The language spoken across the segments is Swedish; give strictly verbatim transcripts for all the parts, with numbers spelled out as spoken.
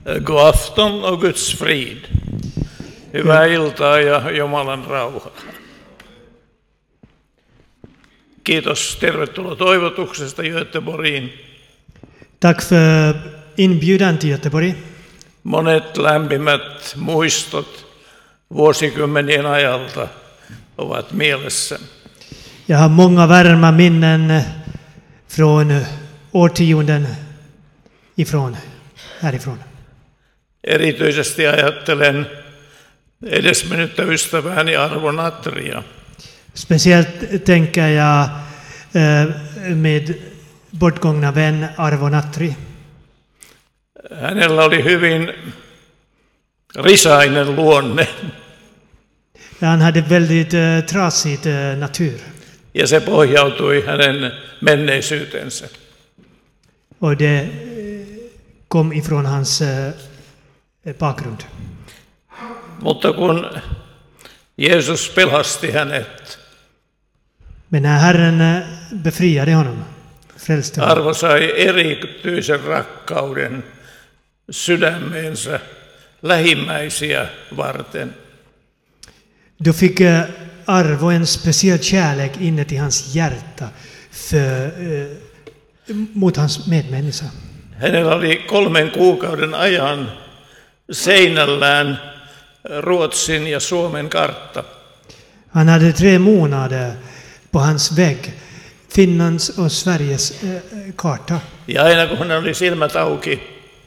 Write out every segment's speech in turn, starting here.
God afton och Guds frid. Hyvää iltaa ja Jumalan rauha. Kiitos, tervetuloa toivotuksesta Göteborgiin. Tack för inbjudan till Göteborg. Monet lämpimät muistot vuosikymmenien ajalta ovat mielessä. Jag har många varma minnen från årtionden ifrån, härifrån. Erityisesti ajattelen edesmennyttä ystävääni Arvo Natria. Speciellt tänker jag eh, med bortgångna vän Arvo Natri. Hänellä oli hyvin risainen luonne. Han hade väldigt eh, trasig eh, natur. Ja se pohjautui hänen menneisyytensä. Och det eh, kom ifrån hans eh, bakgrund. Mutta kun Jeesus pelasti hänet, Men när Herren eh, befriade honom, frälste honom, Arvo sai erityisen rakkauden sydämeensä lähimmäisiä varten. då fick eh, Arvo en speciell kärlek inne till hans hjärta för, eh, mot hans medmänniska. Hänellä oli kolmen kuukauden ajan seinällään Ruotsin ja Suomen kartta. Han hade tre månader på hans vägg Finlands och Sveriges eh, karta. Ja aina kun hän oli silmät auki,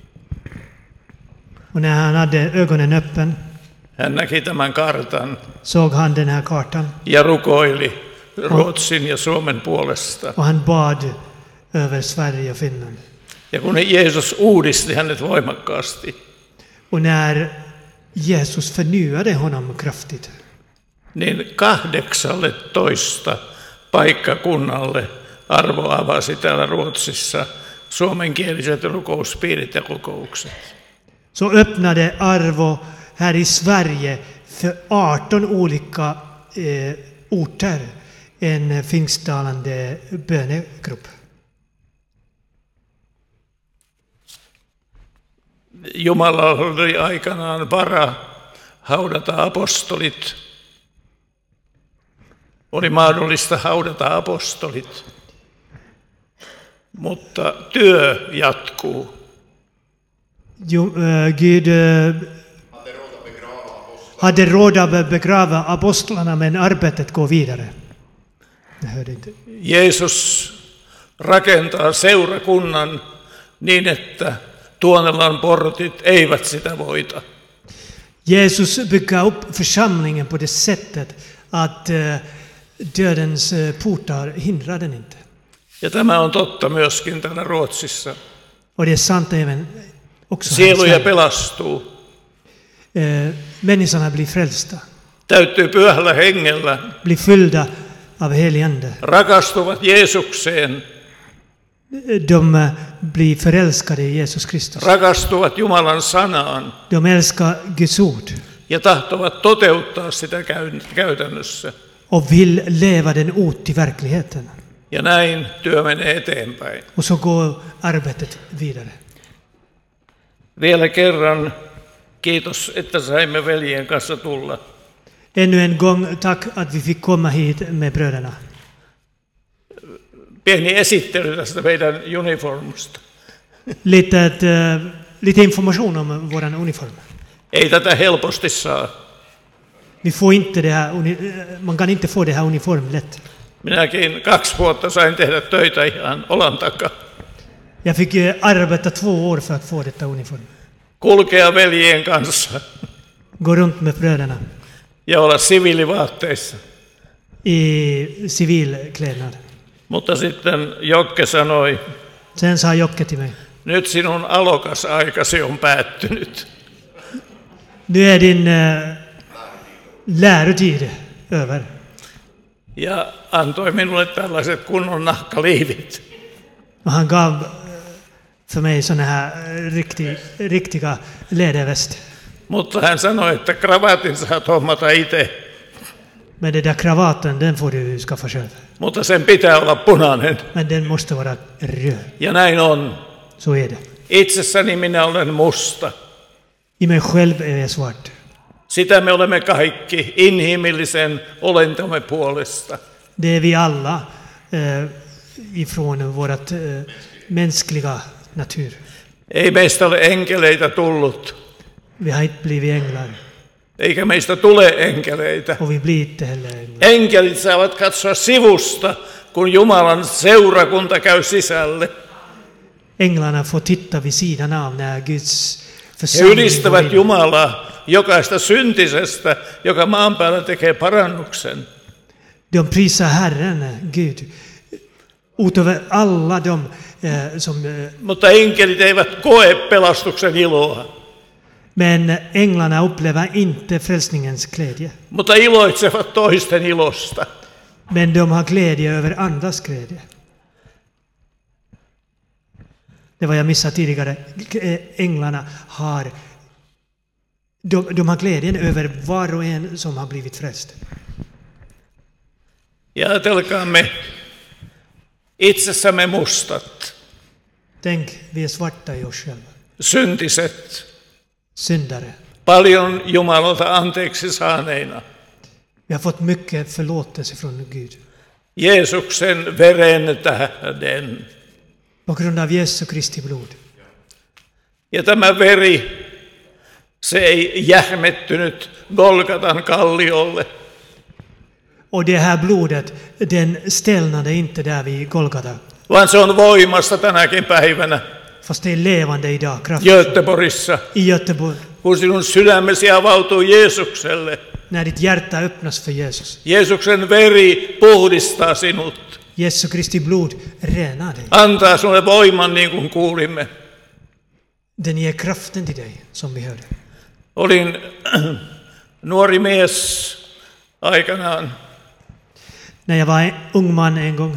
Och när han hade ögonen öppen hän näki tämän kartan såg han den här kartan. ja rukoili Ruotsin ja Suomen puolesta. Och han bad över Sverige och Finland. Ja kun Jeesus uudisti hänet voimakkaasti, Och när Jesus förnyade honom kraftigt, niin kahdeksalle toista paikkakunnalle Arvo avasi täällä Ruotsissa suomenkieliset rukouspiirit ja kokoukset. så öppnade Arvo här i Sverige för arton olika eh, orter en finsktalande bönegrupp. Jumala oli aikanaan vara haudata apostolit. Oli mahdollista haudata apostolit, mutta työ jatkuu. Jo, eh, Gud eh, hade råd att begrava apostlarna, men arbetet går vidare. Jag hörde inte. Jeesus rakentaa seurakunnan niin, että Tuonelan portit eivät sitä voita. Jesus bygger upp församlingen på det sättet att eh, dödens eh, portar hindrar den inte. Ja tämä on totta myöskin täällä Ruotsissa. Och det är sant även också här i Sieluja Sverige. pelastuu. Eh, människorna blir frälsta, Täyttyy pyhällä hengellä. blir fyllda av helig ande. Rakastuvat Jeesukseen. De eh, blir förälskade i Jesus Kristus. Rakastuvat Jumalan sanaan. De älskar Guds ord Ja tahtovat toteuttaa sitä käy- käytännössä. och vill leva den ut i verkligheten. Ja näin työ menee eteenpäin. Och så går arbetet vidare. Vielä kerran kiitos, että saimme veljen kanssa tulla. Ännu en gång tack att vi fick komma hit med bröderna. Pieni esittely tästä meidän uniformusta. Lite, ett, eh, lite information om våran uniform. Ei tätä helposti saa. Vi får inte det här, uni- eh, man kan inte få det här uniform lätt. Minäkin kaksi vuotta sain tehdä töitä ihan olan takaa. Jag fick eh, arbeta två år för att få detta uniform. Kulkea veljien kanssa Gå runt med bröderna ja olla siviilivaatteissa. i civilklädnad. Mutta sitten Jokke sanoi, Sen sa Jocke till mig: nyt sinun alokas aikasi on päättynyt. nu är din eh, lärotid över. Ja antoi minulle tällaiset kunnon nahkaliivit. Och han gav eh, för mig såna här eh, riktig, riktiga läderväst. Mutta hän sanoi, että kravatin saat hommata itse. Men den där kravaten, den får du skaffa själv. Mutta sen pitää olla punainen. Men den måste vara röd. Ja näin on. Så är det. Itsessäni minä olen musta. I mig själv är jag svart. Sitä me olemme kaikki inhimillisen olentomme puolesta. Det är vi alla eh, ifrån vårt eh, mänskliga natur. Ei meistä ole enkeleitä tullut, Vi har inte blivit änglar eikä meistä tule enkeleitä. och vi blir inte heller änglar. Enkelit saavat katsoa sivusta, kun Jumalan seurakunta käy sisälle. Änglarna får titta vid sidan av när Guds He församling går ylistävät in. Jumalaa jokaista syntisestä, joka maan päällä tekee parannuksen. De prisar Herren, Gud, utöver alla de eh, som... Eh, Mutta enkelit eivät koe pelastuksen iloa, men änglarna upplever inte frälsningens glädje. mutta iloitsevat toisten ilosta. Men de har glädje över andras glädje. Det var jag missade tidigare. Änglarna har... De, de har glädjen över var och en som har blivit frälst. Ja ajatelkaamme itsessämme mustat, Tänk, vi är svarta i oss själva. syntiset, Syndare. paljon Jumalalta anteeksi saaneina. Vi har fått mycket förlåtelse från Gud. Jeesuksen veren tähden. På grund av Jesu Kristi blod. Ja tämä veri, se ei jähmettynyt Golgatan kalliolle, Och det här blodet, den stelnade inte där vid Golgata. vaan se on voimassa tänäkin päivänä Fast det är levande idag, kraftigt. Göteborgissa, I Göteborg. kun sinun sydämesi avautuu Jeesukselle. När ditt hjärta öppnas för Jesus. Jeesuksen veri puhdistaa sinut, Jesu Kristi blod renar dig. antaa sinulle voiman niin kuin kuulimme. Den ger kraften till dig, som vi hörde. Olin nuori mies aikanaan. När jag var en ung man en gång,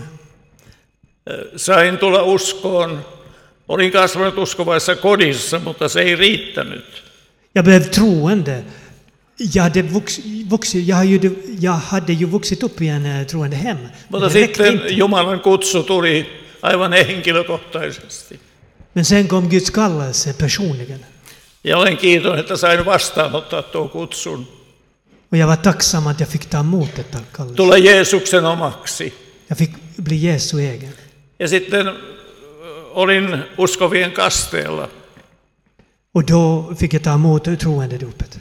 Sain tulla uskoon. Olin kasvanut uskovaisessa kodissa, mutta se ei riittänyt. jag blev troende. Jag hade, vux, vux, jag, har ju, jag hade ju vuxit upp i en eh, troende hem. Men Mutta det räckte sitten inte. Jumalan kutsu tuli aivan henkilökohtaisesti. Men sen kom Guds kallelse personligen. Ja olen kiitollinen, että sain vastaanottaa tuon kutsun. Och jag var tacksam att jag fick ta emot detta kallelse. Tule Jeesuksen omaksi. Jag fick bli Jesu egen. Ja sitten olin uskovien kasteella. Och då fick jag ta emot troendedopet.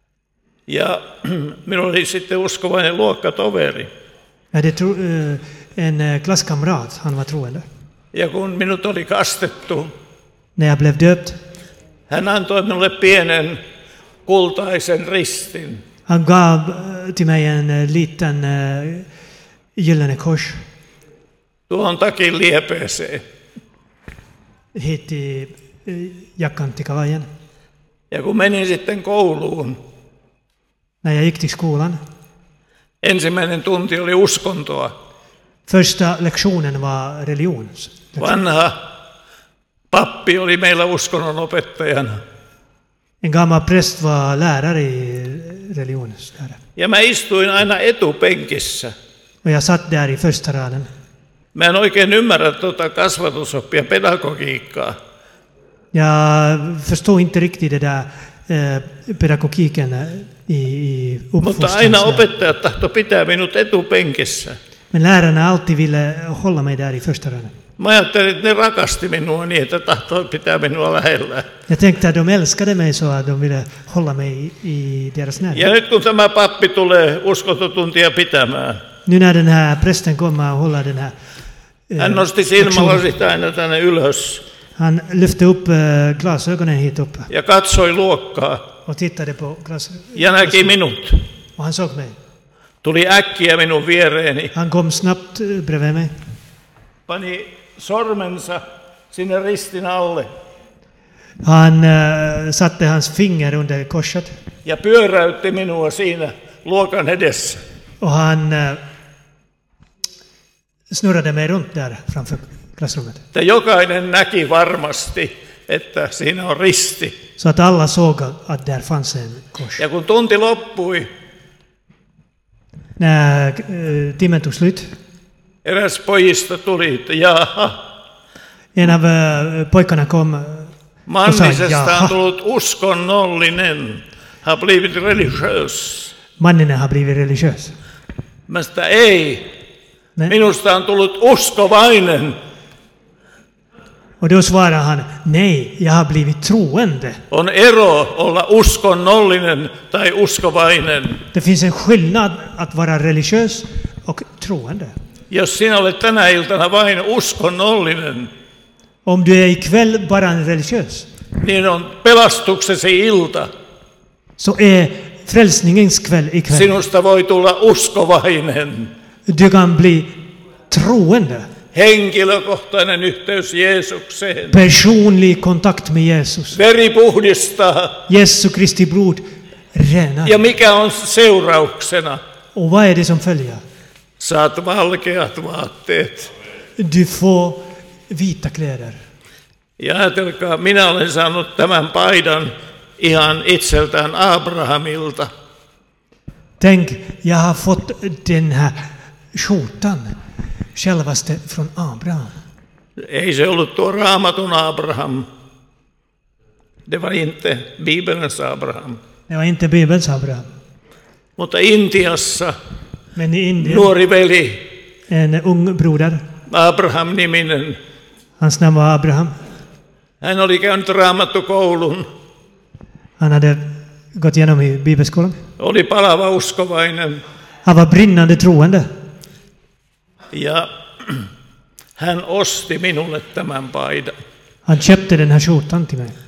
Ja minulla oli sitten uskovainen luokkatoveri. Jag hade tro, eh, en eh, klasskamrat, han var troende. Ja kun minut oli kastettu, När jag blev döpt, hän antoi minulle pienen kultaisen ristin. han gav eh, till mig en eh, liten eh, gyllene kors Tuohon takin liepeeseen. hit i eh, jackan till kavajen. Ja kun menin sitten kouluun, När jag gick till skolan, ensimmäinen tunti oli uskontoa. första lektionen var religion. Vanha pappi oli meillä uskonnon opettajana. En gammal präst var lärare i religionslära. Ja mä istuin aina etupenkissä. Och jag satt där i första raden. Mä en oikein ymmärrä tuota kasvatusoppia, pedagogiikkaa. Jag förstår inte riktigt det där eh, pedagogiken eh, i, i Mutta aina uppfostrans. opettajat tahto pitää minut etupenkissä. Men lärarna alltid ville hålla mig där i första raden. Mä ajattelin, että ne rakasti minua niin, että tahtoi pitää minua lähellä. Jag tänkte att de älskade mig så att de ville hålla mig i, i deras Ja närhet. nyt kun tämä pappi tulee uskontotuntia pitämään, Nu när den här prästen kommer och håller den här eh, hän nosti lektionen, silmälasit aina tänne ylös han lyfte upp eh, glasögonen hit upp ja katsoi luokkaa och tittade på glas, ja näki minut. och han såg mig. Tuli äkkiä minun viereeni, Han kom snabbt eh, bredvid mig. pani sormensa sinne ristin alle Han eh, satte hans finger under korset ja pyöräytti minua siinä luokan edessä. och han eh, snurrade mig runt där framför klassrummet. Että jokainen näki varmasti, että siinä on risti. Så att alla såg att där fanns en kors. Ja kun tunti loppui, När eh, timmen tog slut, eräs pojista tuli, että jaha, en av eh, pojkarna kom eh, Mannisesta jaha. on tullut uskonnollinen, har blivit religiös. Mannen har blivit religiös. Mä sitä ei. Nej. Minusta on tullut uskovainen. Och då svarar han, nej, jag har blivit troende. On ero olla uskonnollinen tai uskovainen. Det finns en skillnad att vara religiös och troende. Jos sinä olet tänä iltana vain uskonnollinen, Om du är ikväll bara en religiös, niin on pelastuksesi ilta. så är frälsningens kväll ikväll. Sinusta voi tulla uskovainen. Du kan bli troende. Henkilökohtainen yhteys Jeesukseen. Personlig kontakt med Jesus. Veri puhdistaa. Jesu Kristi blod renar. Ja mikä on seurauksena? Och vad är det som följer? Saat valkeat vaatteet. Du får vita kläder. Ja ajatelkaa, minä olen saanut tämän paidan ihan itseltään Abrahamilta. Tänk, jag har fått den här skjortan självaste från Abraham. Ei se ollut tuo Raamatun Abraham. Det var inte Bibelns Abraham. Det var inte Bibelns Abraham. Mutta Intiassa Men i Indien, nuori veli, en ung broder, Abraham-niminen, hans namn var Abraham. hän oli käynyt Raamattukoulun, Han hade gått igenom i bibelskolan. oli palava uskovainen Han var brinnande troende. ja hän osti minulle tämän paidan. Han köpte den här skjortan till mig.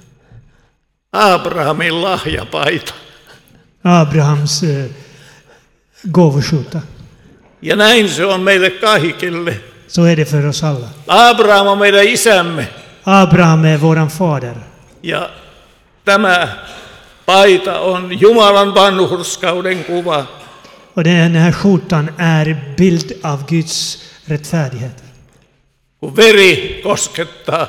Abrahamin lahjapaita. Abrahams eh, gåvoskjorta. Ja näin se on meille kaikille. Så är det för oss alla. Abraham on meidän isämme. Abraham är våran fader. Ja tämä paita on Jumalan vanhurskauden kuva. Och den här skjortan är bild av Guds rättfärdighet. Kun veri koskettaa,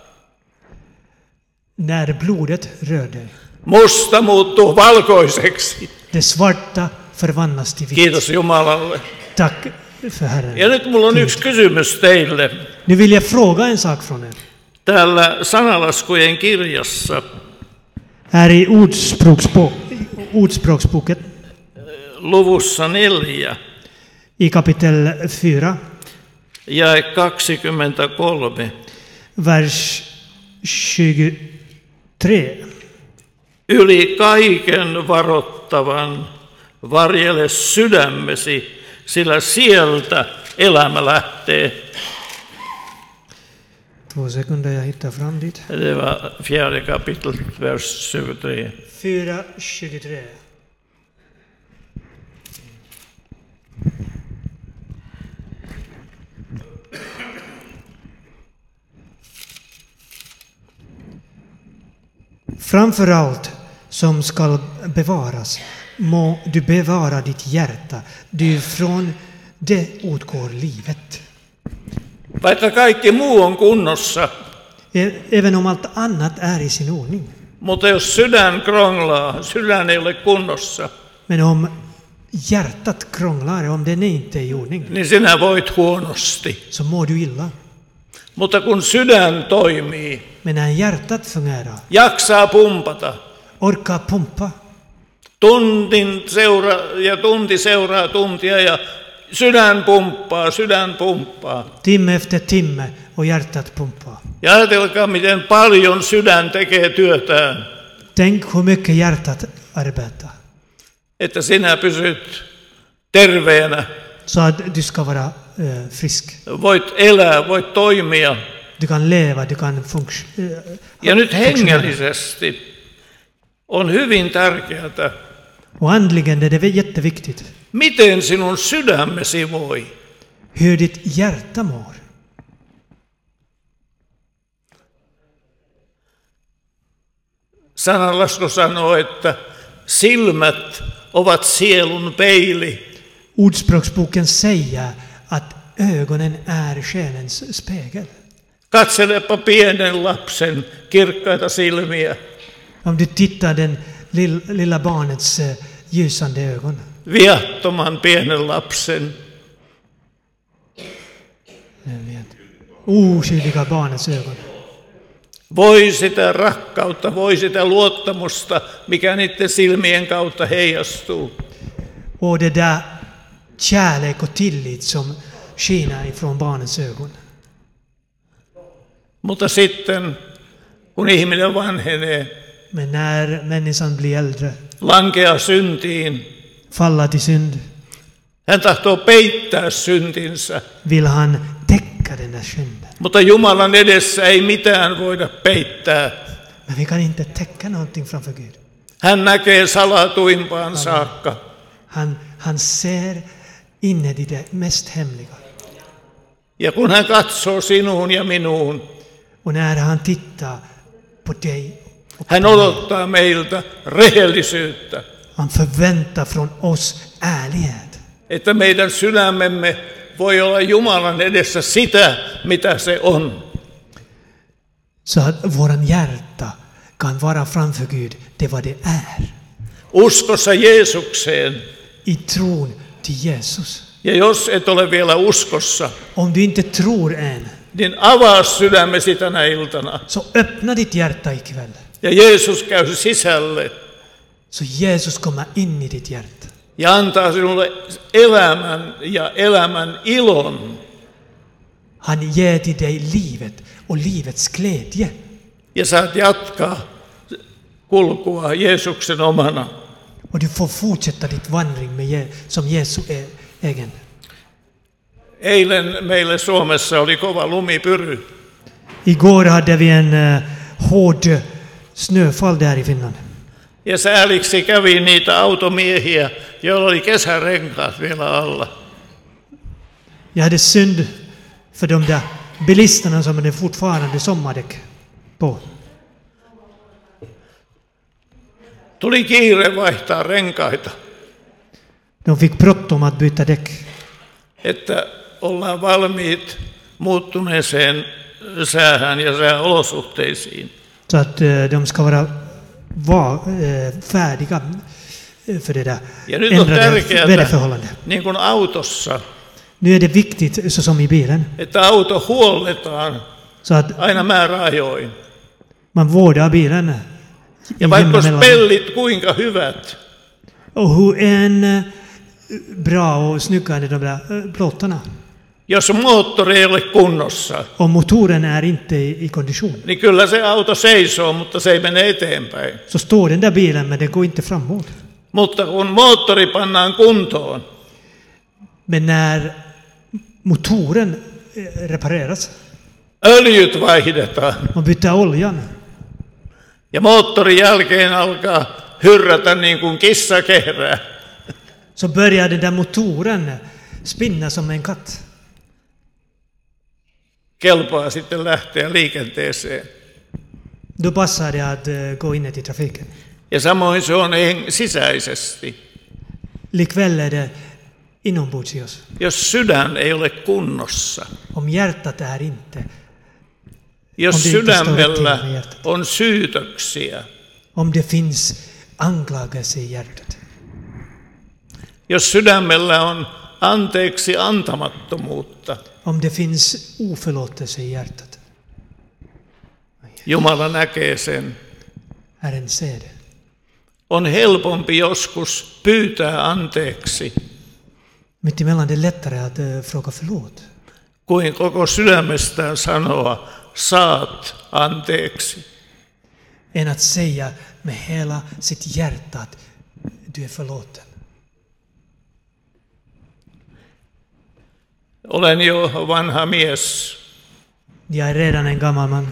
När blodet rör dig. musta muuttuu valkoiseksi. Det svarta förvandlas till vitt. Kiitos Jumalalle. Tack för Herren. Ja nyt mulla on yksi kysymys teille. Nu vill jag fråga en sak från er. Täällä sanalaskujen kirjassa Här i ordspråksbok, ordspråksboken luvussa neljä i kapitel fyra, jae kaksikymmentäkolme. vers tjugotre. Yli kaiken varottavan varjele sydämesi, sillä sieltä elämä lähtee. Två sekunder, jag hittar fram dit. Det var fjärde kapitlet, vers tjugotre. fyra tjugotre. Framför allt som ska bevaras må du bevara ditt hjärta, du från det utgår livet. Vaikka kaikki muu on kunnossa, E- Även om allt annat är i sin ordning. mutta jos sydän kronglaa, sydän ei ole kunnossa, Men om hjärtat krånglar, om den inte är i ordning, niin sinä voit huonosti. så mår du illa. Mutta kun sydän toimii, Men när hjärtat fungerar, jaksaa pumpata, orkar pumpa, tuntin seura ja tunti seuraa tuntia ja sydän pumppaa, sydän pumppaa. timme efter timme, och hjärtat pumpar. Ja ajatelkaa, miten paljon sydän tekee työtään, Tänk hur mycket hjärtat arbetar. että sinä pysyt terveenä, Så att du ska vara eh, frisk. voit elää, voit toimia. Du kan leva, du kan funks- eh, Ja nyt funktionera. hengellisesti on hyvin tärkeää, Och andligen är det jätteviktigt miten sinun sydämesi voi. hur ditt hjärta mår. Sananlasku sanoo, että silmät ovat sielun peili. Ordspråksboken säger att ögonen är själens spegel. Katselepa pienen lapsen kirkkaita silmiä, Om du tittar den lill, lilla barnets eh, ljusande ögon. viattoman pienen lapsen. Jag vet. Oskyldiga barnets ögon. Voi sitä rakkautta, voi sitä luottamusta, mikä niiden silmien kautta heijastuu. Och det där kärlek och tillit som skiner ifrån barnens ögon. Mutta sitten, kun ihminen vanhenee, Men när människan blir äldre, lankeaa syntiin, faller till synd, hän tahtoo peittää syntinsä. vill han täcka den där synden. Mutta Jumalan edessä ei mitään voida peittää. Men vi kan inte täcka någonting framför Gud. Hän näkee salatuimpaan saakka. Han, han ser inne i det mest hemliga. Ja kun hän katsoo sinuun ja minuun, Och när han tittar på dig, och hän odottaa meiltä rehellisyyttä, han förväntar från oss ärlighet. että meidän sydämemme voi olla Jumalan edessä sitä, mitä se on. Så att våran hjärta kan vara framför Gud, det vad det är. Uskossa Jeesukseen. I tron till Jesus. Ja jos et ole vielä uskossa, Om du inte tror än, niin avaa sydämesi tänä iltana. så öppna ditt hjärta ikväll. Ja Jeesus käy sisälle Så Jesus kommer in i ditt hjärta. ja antaa sinulle elämän ja elämän ilon. Han ger till dig livet och livets glädje. Ja saat jatkaa kulkua Jeesuksen omana. Och du får fortsätta ditt vandring med Je- som Jesu e- egen. Eilen meille Suomessa oli kova lumipyry. Igår hade vi en uh, hård snöfall där i Finland. Ja sääliksi kävi niitä automiehiä, joilla oli kesärenkaat vielä alla. Jag hade synd för de där bilisterna som hade fortfarande sommardäck på. Tuli kiire vaihtaa renkaita, De fick bråttom att byta däck. että ollaan valmiit muuttuneeseen säähän ja sääolosuhteisiin. Så att uh, de ska vara var, uh, färdiga eh, för det där Ja nyt on ändrade tärkeää, väderförhållanden. niin kuin autossa, Nu är det viktigt, så som i bilen, että auto huolletaan så att aina määräajoin. man vårdar bilen. i Ja vaikka jämna olisi mellanrum. pellit kuinka hyvät, Och hur en eh, bra och snygga är de där eh, plåtarna. jos moottori ei ole kunnossa, Om motoren är inte i, i kondition, niin kyllä se auto seisoo, mutta se ei mene eteenpäin. så står den där bilen men den går inte framåt. Mutta kun moottori pannaan kuntoon, Men när motoren eh, repareras, öljyt vaihdetaan man byter oljan, ja moottorin jälkeen alkaa hyrrätä niin kuin kissa kehrää. så börjar den där motoren spinna som en katt. Kelpaa sitten lähteä liikenteeseen. Då passar det att eh, gå in i trafiken. Ja samoin se on hen- sisäisesti. Likväl är det inombords i oss. Jos sydän ei ole kunnossa, Om hjärtat är inte, jos Om det inte står sydämellä rätt till med hjärtat. on syytöksiä, om det finns anklagelse i hjärtat, jos sydämellä on anteeksi antamattomuutta, om det finns oförlåtelse i hjärtat, Jumala näkee sen. Herren ser det. On helpompi joskus pyytää anteeksi, Mitt emellan det är lättare att uh, fråga förlåt, kuin koko sydämestään sanoa, saat anteeksi. än att säga med hela sitt hjärta att du är förlåten. Olen jo vanha mies, Jag är redan en gammal man,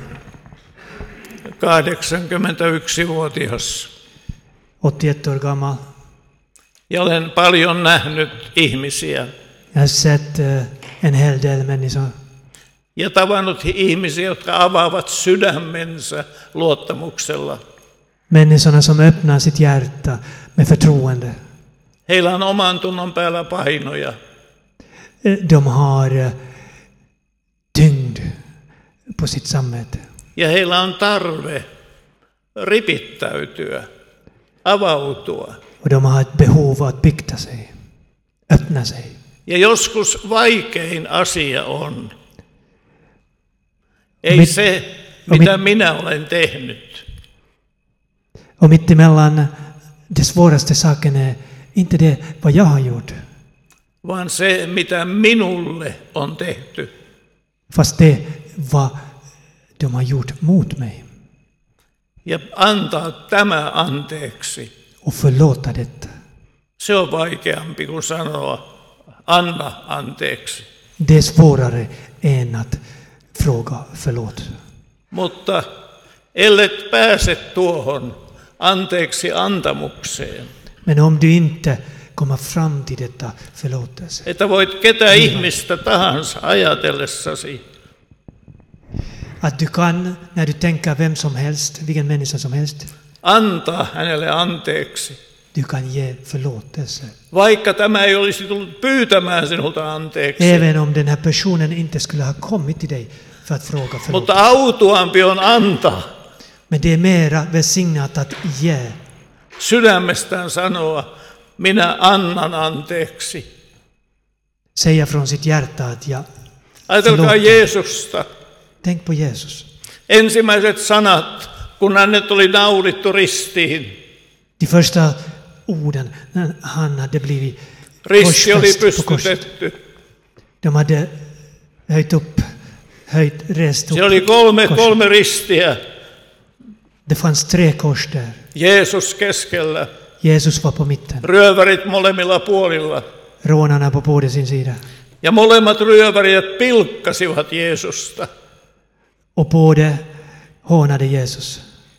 kahdeksankymmentäyksivuotias, åttioett år gammal. ja olen paljon nähnyt ihmisiä Jag har sett uh, en hel del människor ja tavannut ihmisiä, jotka avaavat sydämensä luottamuksella. Människorna som öppnar sitt hjärta med förtroende. Heillä on oman tunnon päällä painoja. Eh, De har eh, tyngd på sitt samvete. Ja heillä on tarve ripittäytyä, avautua. Och de har ett behov att bykta sig, öppna sig. Ja joskus vaikein asia on, ei Mit- se, mitä minä olen tehnyt. Och mitt emellan det svåraste saken är inte det vad jag har gjort, vaan se, mitä minulle on tehty. fast det vad de har gjort mot mig. Ja antaa tämä anteeksi. Och förlåta detta. Se on vaikeampi kuin sanoa, anna anteeksi. Det är svårare än att fråga förlåt. Mutta ellet pääse tuohon anteeksi antamukseen, Men om du inte kommer fram till detta förlåtelse, että voit ketä ihmistä tahansa ajatellessasi att du kan, när du tänker vem som helst, vilken människa som helst, antaa hänelle anteeksi, du kan ge förlåtelse. vaikka tämä ei olisi tullut pyytämään sinulta anteeksi. Även om den här personen inte skulle ha kommit till dig för att fråga förlåt. Mutta autuampi on antaa, Men det är mera välsignat att ge. sydämestään sanoa, minä annan anteeksi. Säga från sitt hjärta att jag Ajatelkaa förlåter. Jeesusta. Tänk på Jesus. Ensimmäiset sanat, kun hänet oli naulittu ristiin. De första orden när han hade blivit Risti oli korsfäst på korset. pystytetty. De hade höjt upp, höjt, rest upp. Siellä oli kolme, kors. kolme ristiä. Det fanns tre kors där. Jeesus keskellä, Jesus var på mitten. ryövärit molemmilla puolilla. Rånarna på båda sin sida. Ja molemmat ryövärijät pilkkasivat Jeesusta. Och båda hånade Jesus.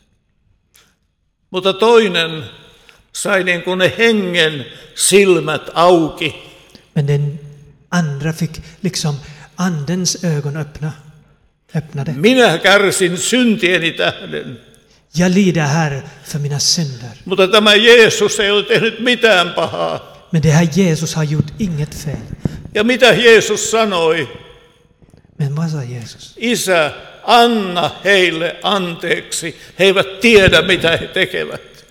Mutta toinen sai niin kuin ne hengen silmät auki. Men den andra fick liksom andens ögon öppna. Öppnade. Minä kärsin syntieni tähden. Jag lider här för mina synder. Mutta tämä Jeesus ei ole tehnyt mitään pahaa. Men det här Jesus har gjort inget fel. Ja mitä Jeesus sanoi? Men vad sa Jesus? Isä, anna heille anteeksi. He eivät tiedä, mitä he tekevät.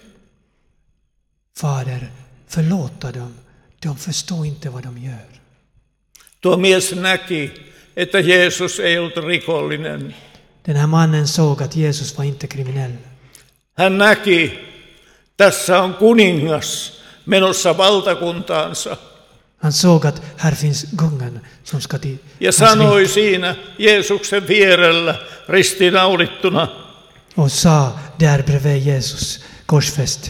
Fader, förlåta dem. De förstår inte vad de gör. Tuo mies näki, että Jeesus ei ollut rikollinen. Den här mannen såg att Jesus var inte kriminell. Hän näki, tässä on kuningas menossa valtakuntaansa. Han såg att här finns kungen som ska till Ja hans sanoi rike. siinä Jeesuksen vierellä ristinaulittuna, Och sa där bredvid Jesus, korsfäst.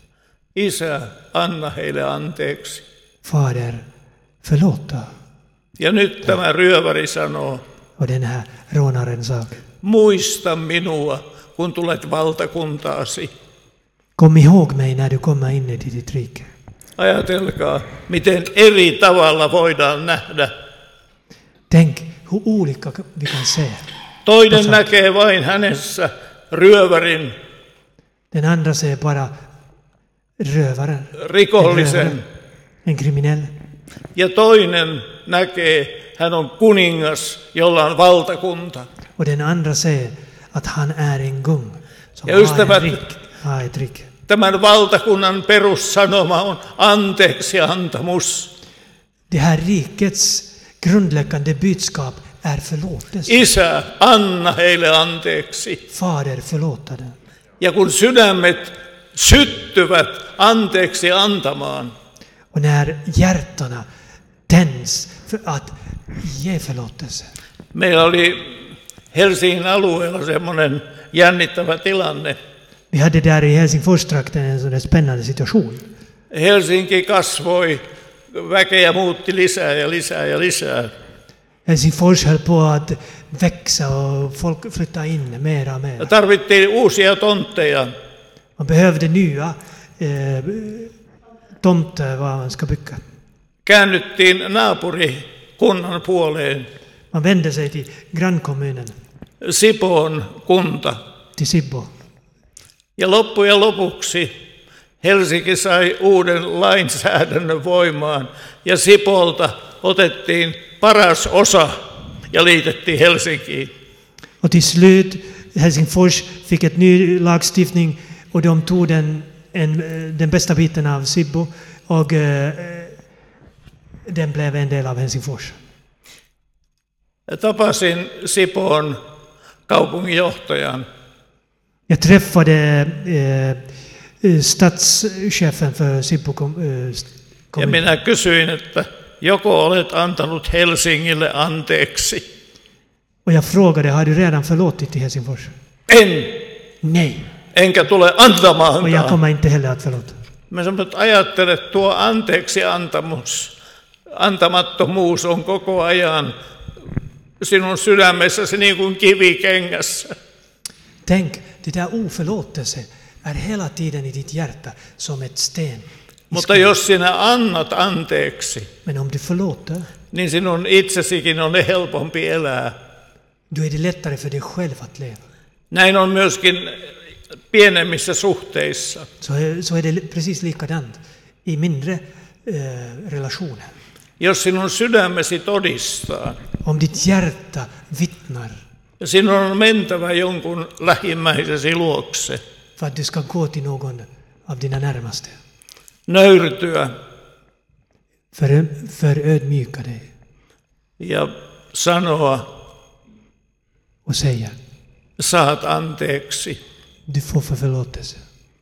Isä, anna heille anteeksi. Fader, förlåta. Ja nyt tämä ryöväri sanoo, Och den här rånaren sa, muista minua, kun tulet valtakuntaasi. kom ihåg mig när du kommer in i ditt rike. Ajatelkaa, miten eri tavalla voidaan nähdä. Tänk hur olika vi kan se. Toinen Osa. näkee vain hänessä ryövärin, Den andra ser bara rövaren, rikollisen. en, en kriminell. Ja toinen näkee, hän on kuningas, jolla on valtakunta. Och den andra ser att han är en kung som Ja har, ystävät, en rik, har ett rike. tämän valtakunnan perussanoma on anteeksi antamus. Det här rikets grundläggande budskap är förlåtelse. Isä, anna heille anteeksi. Fader, förlåta dem. Ja kun sydämet syttyvät anteeksi antamaan, Och när hjärtarna tänds för att ge förlåtelse. meillä oli Helsingin alueella semmoinen jännittävä tilanne. Vi hade där i Helsingfors-trakten en sån där spännande situation. Helsinki kasvoi, väkeä muutti lisää ja lisää ja lisää. Helsingfors höll på att växa och folk flyttade in mera och Ja mera. tarvittiin uusia tontteja. Man behövde nya eh, tomter var man ska bygga. Käännyttiin naapurikunnan puoleen, Man vände sig till grannkommunen, Sipoon kunta. till Sibbo. Ja loppujen lopuksi Helsinki sai uuden lainsäädännön voimaan ja Sipolta otettiin paras osa ja liitettiin Helsinkiin. Och till slut Helsingfors fick ett ny lagstiftning och de tog den, en, den bästa biten av Sibbo och eh, den blev en del av Helsingfors. Tapasin Sipoon kaupunginjohtajan. Jag träffade eh, statschefen för Sibbo kom, eh, Ja kommun. minä kysyin, että joko olet antanut Helsingille anteeksi? Och jag frågade, har du redan förlåtit till Helsingfors? En, Nej. enkä tule Och jag antamaankaan. kommer inte heller att förlåta. Mä sanon, että ajattelet, tuo anteeksi antamus, antamattomuus on koko ajan sinun sydämessäsi niin kuin kivikengässä. Tänk, det där oförlåtelse är hela tiden i ditt hjärta som ett sten. Mutta jos sinä annat anteeksi, Men om du förlåter, niin sinun itsesikin on helpompi elää. då är det lättare för dig själv att leva. Näin on myöskin pienemmissä suhteissa. Så är, så är det precis likadant i mindre eh, relationer. Jos sinun sydämesi todistaa, Om ditt hjärta vittnar ja sinun on mentävä jonkun lähimmäisesi luokse, för att du ska gå till någon av dina närmaste. nöyrtyä För, förödmjuka dig ja sanoa, och säga, saat anteeksi. du får för förlåtelse.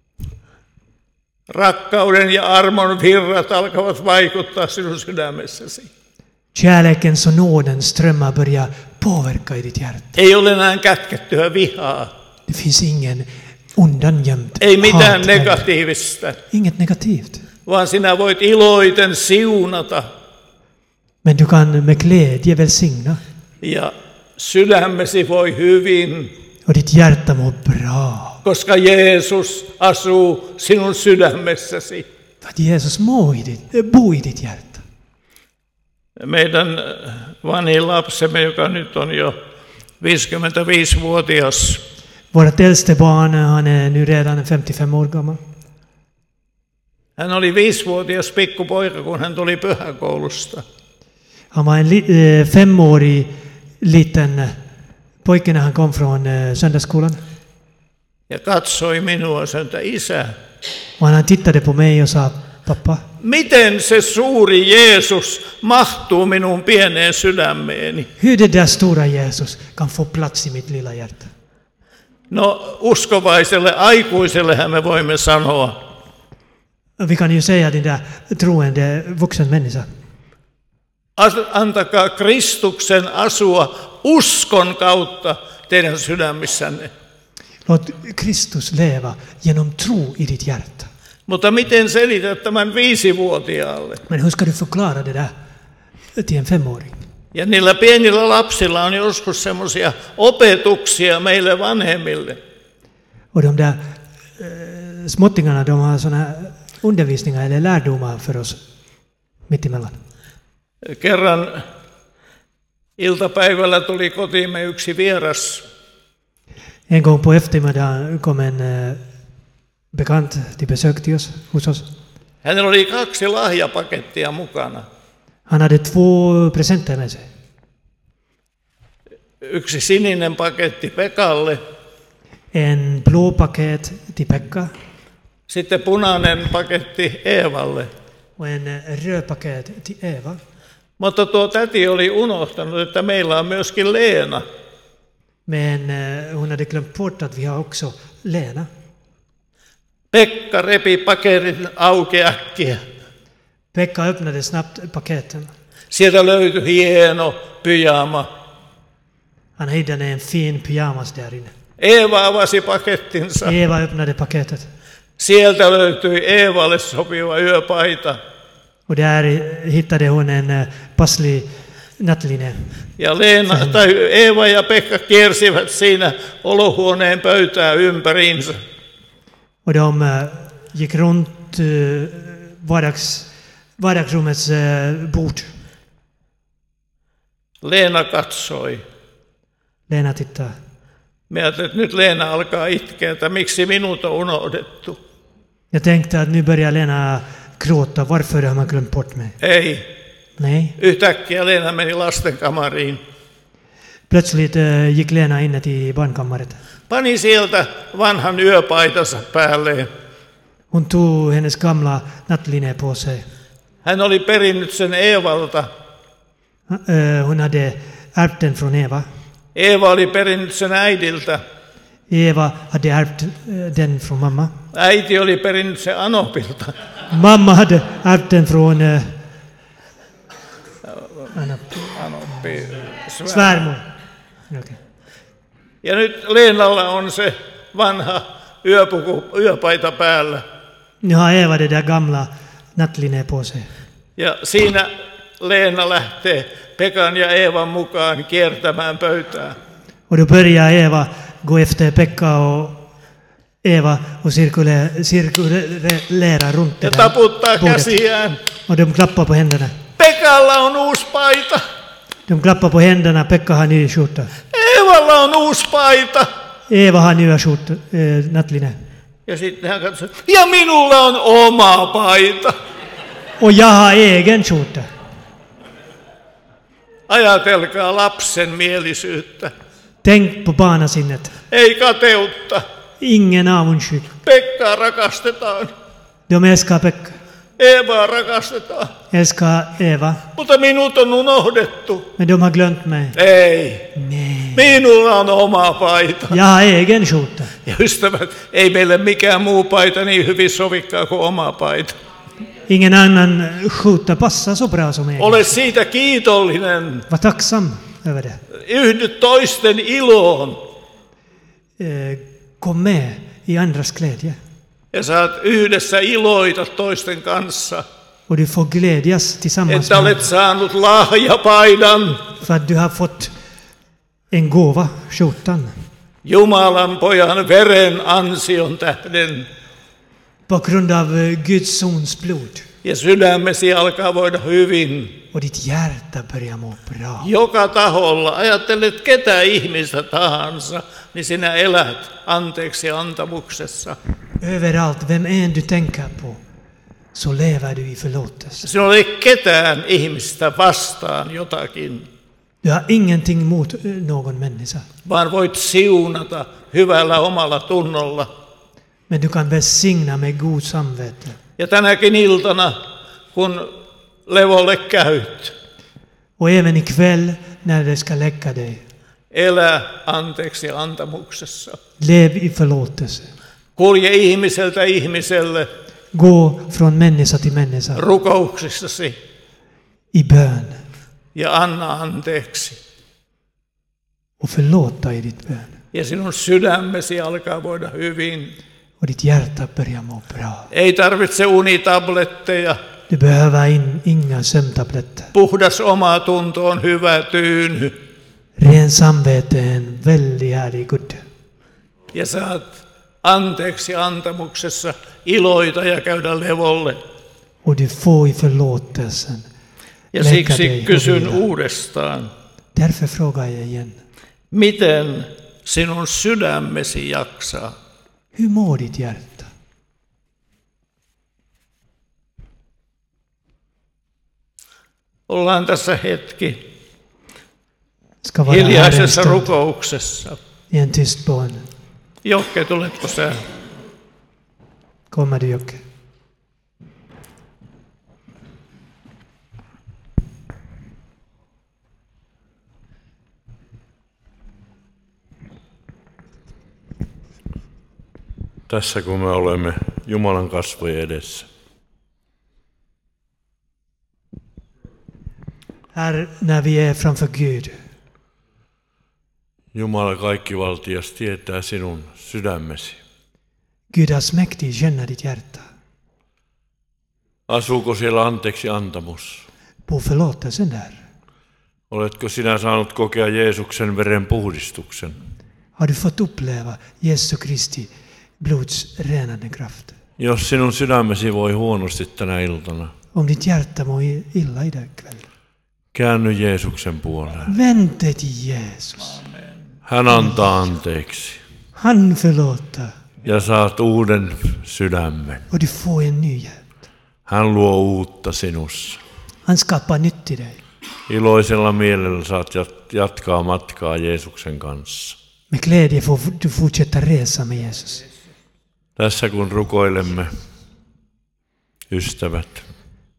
Rakkauden ja armon virrat alkavat vaikuttaa sinun sydämessäsi. Kärlekens och nådens strömmar börjar påverka i ditt hjärta. Ei ole enää kätkettyä vihaa, Det finns ingen undangömt ei mitään hat heller. negatiivista, Inget negativt. vaan sinä voit iloiten siunata Men du kan med glädje välsigna. ja sydämesi voi hyvin, Och ditt hjärta mår bra. koska Jeesus asuu sinun sydämessäsi. För att Jesus mår i ditt, bor i ditt hjärta. Meidän vanhin lapsemme, joka nyt on jo viisikymmentäviisivuotias, Vårt äldste barn, han är nu redan femtiofem år gammal. hän oli viisivuotias pikkupoika, kun hän tuli pyhäkoulusta. Han var en li, eh, femårig liten pojke när han kom från eh, söndagsskolan. Ja katsoi minua ja sanoi, että isä, Och han tittade på mig och sa, pappa, miten se suuri Jeesus mahtuu minun pieneen sydämeeni? hur det där stora Jesus kan få plats i mitt lilla hjärta. No uskovaiselle aikuisellehän me voimme sanoa, Vi kan ju säga den där troende vuxen människa. "As- antakaa Kristuksen asua uskon kautta teidän sydämissänne. Låt Kristus leva genom tro i ditt hjärta. Mutta miten selität tämän viisivuotiaalle? Men hur ska du förklara det där till en femåring? Ja niillä pienillä lapsilla on joskus semmoisia opetuksia meille vanhemmille. Och de där eh, småttingarna, de har såna undervisningar eller lärdomar för oss mitt emellan. Kerran iltapäivällä tuli kotiimme yksi vieras. En gång på eftermiddagen kom en eh, bekant till besök till oss, hos oss. Hänellä oli kaksi lahjapakettia mukana. Han hade två presenter med sig. Yksi sininen paketti Pekalle, En blå paket till Pekka sitten punainen paketti Eevalle. och en eh, röd paket till Eva. Mutta tuo täti oli unohtanut, että meillä on myöskin Leena. Men eh, hon hade glömt bort att vi har också Lena. Pekka repi paketin auki äkkiä. Pekka öppnade snabbt paketen. Sieltä löytyi hieno pyjama. Han hittade en fin pyjamas där inne. Eeva avasi pakettinsa. Eva öppnade paketet. Sieltä löytyi Eevalle sopiva yöpaita. Och där hittade hon en eh, passlig nattlinne. Ja Leena, tai Eeva ja Pekka kiersivät siinä olohuoneen pöytää ympäriinsä. Och de eh, gick runt eh, vardags, vardagsrummets eh, bord. Leena katsoi. Lena tittar. Mä ajattelin, että nyt Leena alkaa itkeä, että miksi minut on unohdettu. Jag tänkte att nu börjar Lena gråta. Varför har man glömt bort mig? Ei. Nej. Yhtäkkiä Leena meni lastenkamariin. Plötsligt eh, gick Lena in till barnkammaren. Pani sieltä vanhan yöpaitansa päälleen. Hon tog hennes gamla nattlinne på sig. Hän oli perinnyt sen Eevalta. Eh, Hon hade ärvt den från Eva. Eeva oli perinnyt sen äidiltä. Eva hade ärvt eh, den från mamma. Äiti oli perinnyt sen anopilta. Mamma hade ärvt den från eh, Anoppi. svärmor. Okay. Ja nyt Leenalla on se vanha yöpuku, yöpaita päällä. Nu har Eva det där gamla nattlinne på sig. Ja siinä Leena lähtee Pekan ja Eevan mukaan kiertämään pöytää. Och då börjar Eva gå efter Pekka och Eva och cirkulera, cirkulera runt det Ja där taputtaa bordet. käsiään. Och de klappar på händerna. Pekalla on uusi paita. De klappar på händerna. Pekka har ny skjorta. Eevalla on uusi paita. Eva har nya skjorta, eh, nattlinne. Ja sitten hän katsoo, ja minulla on oma paita. Och jag har egen skjorta. Ajatelkaa lapsen mielisyyttä. Tänk på barnasinnet. Ei kateutta. Ingen avundsjuk. Pekkaa rakastetaan. De älskar Pekka. Eevaa rakastetaan. Älskar Eva. Mutta minut on unohdettu. Men de har glömt mig. Ei. Nej. Minulla on oma paita. Jag har egen skjorta. Ja ystävät, ei meille mikään muu paita niin hyvin sovikaan kuin oma paita. Ingen annan skjorta passar så bra som egen. Ole siitä kiitollinen. Var tacksam över det. Yhdy toisten iloon. Eh, kom med i andras glädje. Ja saat yhdessä iloita toisten kanssa. Och du får glädjas tillsammans Että med olet saanut lahjapaidan. för att du har fått en gåva, skjortan. Jumalan pojan veren ansion tähden. På grund av eh, Guds sons blod. Ja sydämesi alkaa voida hyvin. Och ditt hjärta börjar må bra. Joka taholla, ajattelet ketä ihmistä tahansa, niin sinä elät anteeksi antamuksessa. Överallt, vem än du tänker på, så lever du i förlåtelse. Sinulla ei ketään ihmistä vastaan jotakin, Du har ingenting mot eh, någon människa. vaan voit siunata hyvällä omalla tunnolla. Men du kan välsigna med god samvete. Ja tänäkin iltana, kun levolle käyt, Och även ikväll när det ska läcka dig. elä anteeksi antamuksessa. Lev i förlåtelse. Kulje ihmiseltä ihmiselle Gå från människa till människa rukouksissasi i bön. ja anna anteeksi. Och förlåta i ditt bön. Ja sinun sydämesi alkaa voida hyvin. Och ditt hjärta börjar må bra. Ei tarvitse unitabletteja. Du behöver in, inga sömntabletter. Puhdas oma tunto on hyvä tyyny. Ren samvete är en väldigt härlig gudde. Ja saat anteeksi antamuksessa iloita ja käydä levolle. Och du får i förlåtelsen Ja lägga siksi dig och kysyn vila. uudestaan, Därför frågar jag igen. miten sinun sydämesi jaksaa? Hur mår ditt hjärta? Ollaan tässä hetki Ska vara här en hiljaisessa stund rukouksessa. i en tyst bön. Jokke, tuletko sä? Kommer du Jocke? Tässä kun me olemme Jumalan kasvojen edessä. Här när vi är framför Gud. Jumala kaikkivaltias tietää sinun sydämesi. Gud allsmäktig känner ditt hjärta. Asuuko siellä anteeksi antamus? På förlåtelsen där. Oletko sinä saanut kokea Jeesuksen veren puhdistuksen? Har du fått uppleva Jesu Kristi blods renande kraft? Jos sinun sydämesi voi huonosti tänä iltana, Om ditt hjärta mår illa idag kväll. käänny Jeesuksen puoleen. Vänd dig till Jesus. Hän antaa anteeksi Han förlåter. ja saat uuden sydämen. Och du får en ny hjärta. Hän luo uutta sinussa. Han skapar nytt i dig. Iloisella mielellä saat jat- jatkaa matkaa Jeesuksen kanssa. Med glädje får du fortsätta resa med Jesus. Tässä kun rukoilemme, ystävät,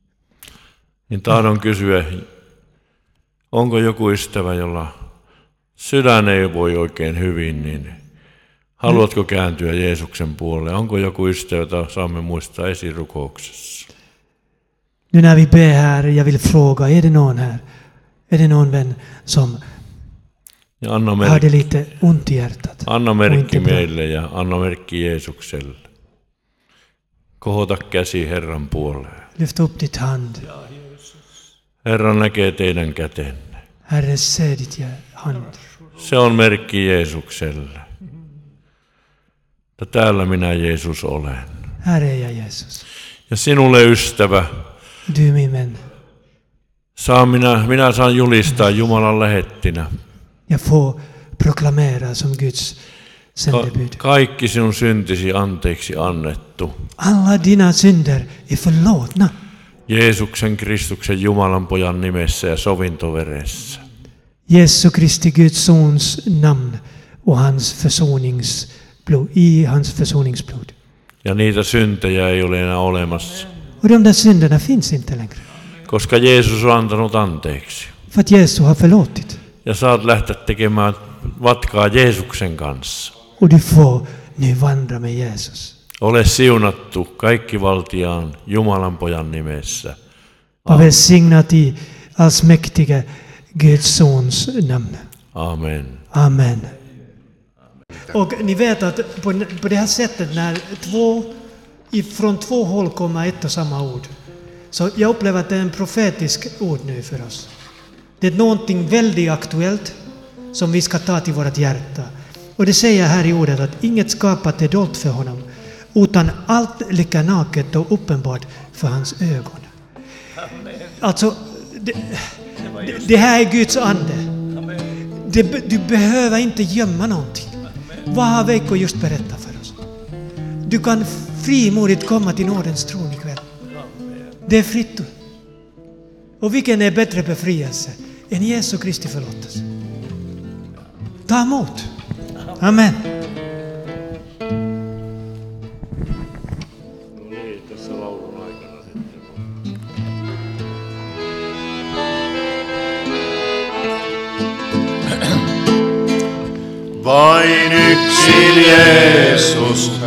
niin tahdon kysyä, onko joku ystävä, jolla sydän ei voi oikein hyvin, niin haluatko kääntyä Jeesuksen puoleen? Onko joku ystävä, jota saamme muistaa esirukouksessa? Nu när vi ber här, jag vill fråga, är det någon här? Är det någon vän som Ja anna har det merkki, lite ont i hjärtat? anna Och merkki inte bra? meille ja anna merkki Jeesukselle. Kohota käsi Herran puoleen. Lyft upp ditt hand. Herra näkee teidän kätenne. Herre, se ditt hand. Se on merkki Jeesukselle. Ja täällä minä Jeesus olen. Här är jag, Jesus. Ja sinulle ystävä, Du är min vän. saan minä, minä saan julistaa Jumalan lähettinä. Jag får proklamera som Guds Ka- sändebud. kaikki sinun syntisi anteeksi annettu. Alla dina synder är förlåtna. Jeesuksen Kristuksen Jumalan pojan nimessä ja sovintoveressä. Jesu Kristi Guds sons namn och hans försoningsblod, i hans försoningsblod. Ja niitä syntejä ei ole enää olemassa, Och de där synderna finns inte längre. koska Jeesus on antanut anteeksi. För att Jesus har förlåtit. Ja saat lähteä tekemään matkaa Jeesuksen kanssa. Och du får nu vandra med Jesus. Ole siunattu kaikki valtiaan Jumalan pojan nimessä. Var välsignat i allsmäktige Guds sons namn. Amen. Amen. Och ni vet att på, på det här sättet när två, från två håll kommer ett och samma ord. Så jag upplever att det är en profetisk ord nu för oss. Det är någonting väldigt aktuellt som vi ska ta till vårt hjärta. Och det säger här i ordet att inget skapat är dolt för honom, utan allt ligger naket och uppenbart för hans ögon. Alltså, det, det, det här är Guds ande. Det, du behöver inte gömma någonting. Vad har Veikko just berättat för oss? Du kan frimodigt komma till nådens tron ikväll. Det är fritt. Och vilken är bättre befrielse än Jesu Kristi förlåtelse? Ta emot. Amen. Vain yksin Jeesus